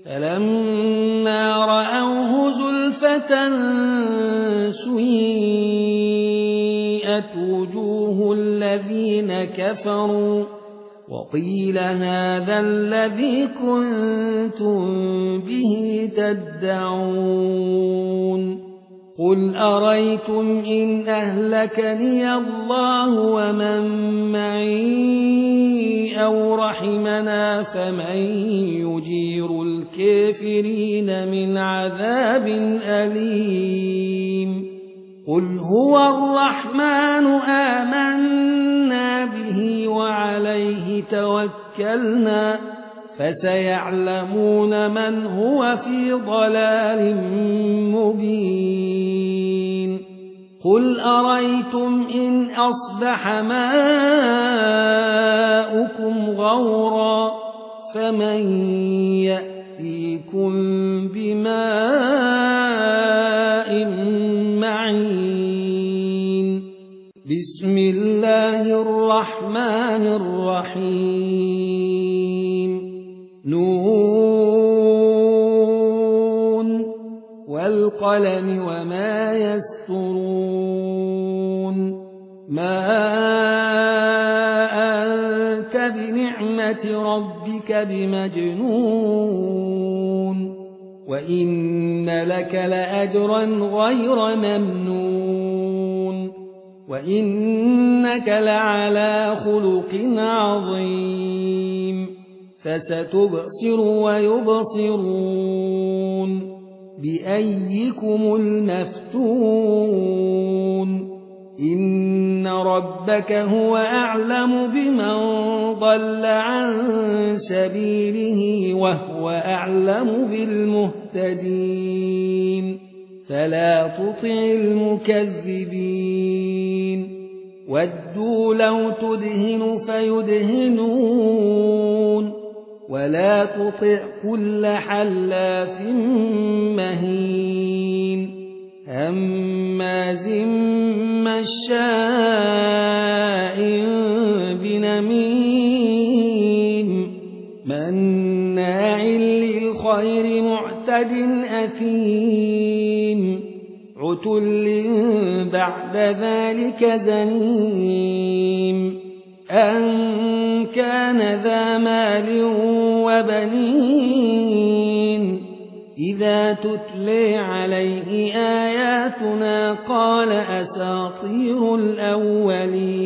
فلما رأوه زلفة سيئت وجوه الذين كفروا وقيل هذا الذي كنتم به تدعون قل أريتم إن أهلكني الله ومن معي أو رحمنا فمن يجير الكافرين من عذاب أليم قل هو الرحمن آمنا به وعليه توكلنا فسيعلمون من هو في ضلال مبين قل أريتم إن أصبح ماؤكم غورا فمن يأتيكم بماء معين بسم الله الرحمن الرحيم نون والقلم وما يسطرون ما أنت بنعمة ربك بمجنون وإن لك لأجرا غير ممنون وإنك لعلى خلق عظيم فستبصر ويبصرون بأيكم المفتون إن ربك هو أعلم بمن ضل عن سبيله وهو أعلم بالمهتدين فلا تطع المكذبين ودوا لو تدهن فيدهنون ولا تطع كل حلاف مهين هماز مشاء بنميم مناع للخير معتد أثيم عتل بعد ذلك زنيم أن كان ذا مال وبنين إذا تتلي عليه آياتنا قال أساطير الأولين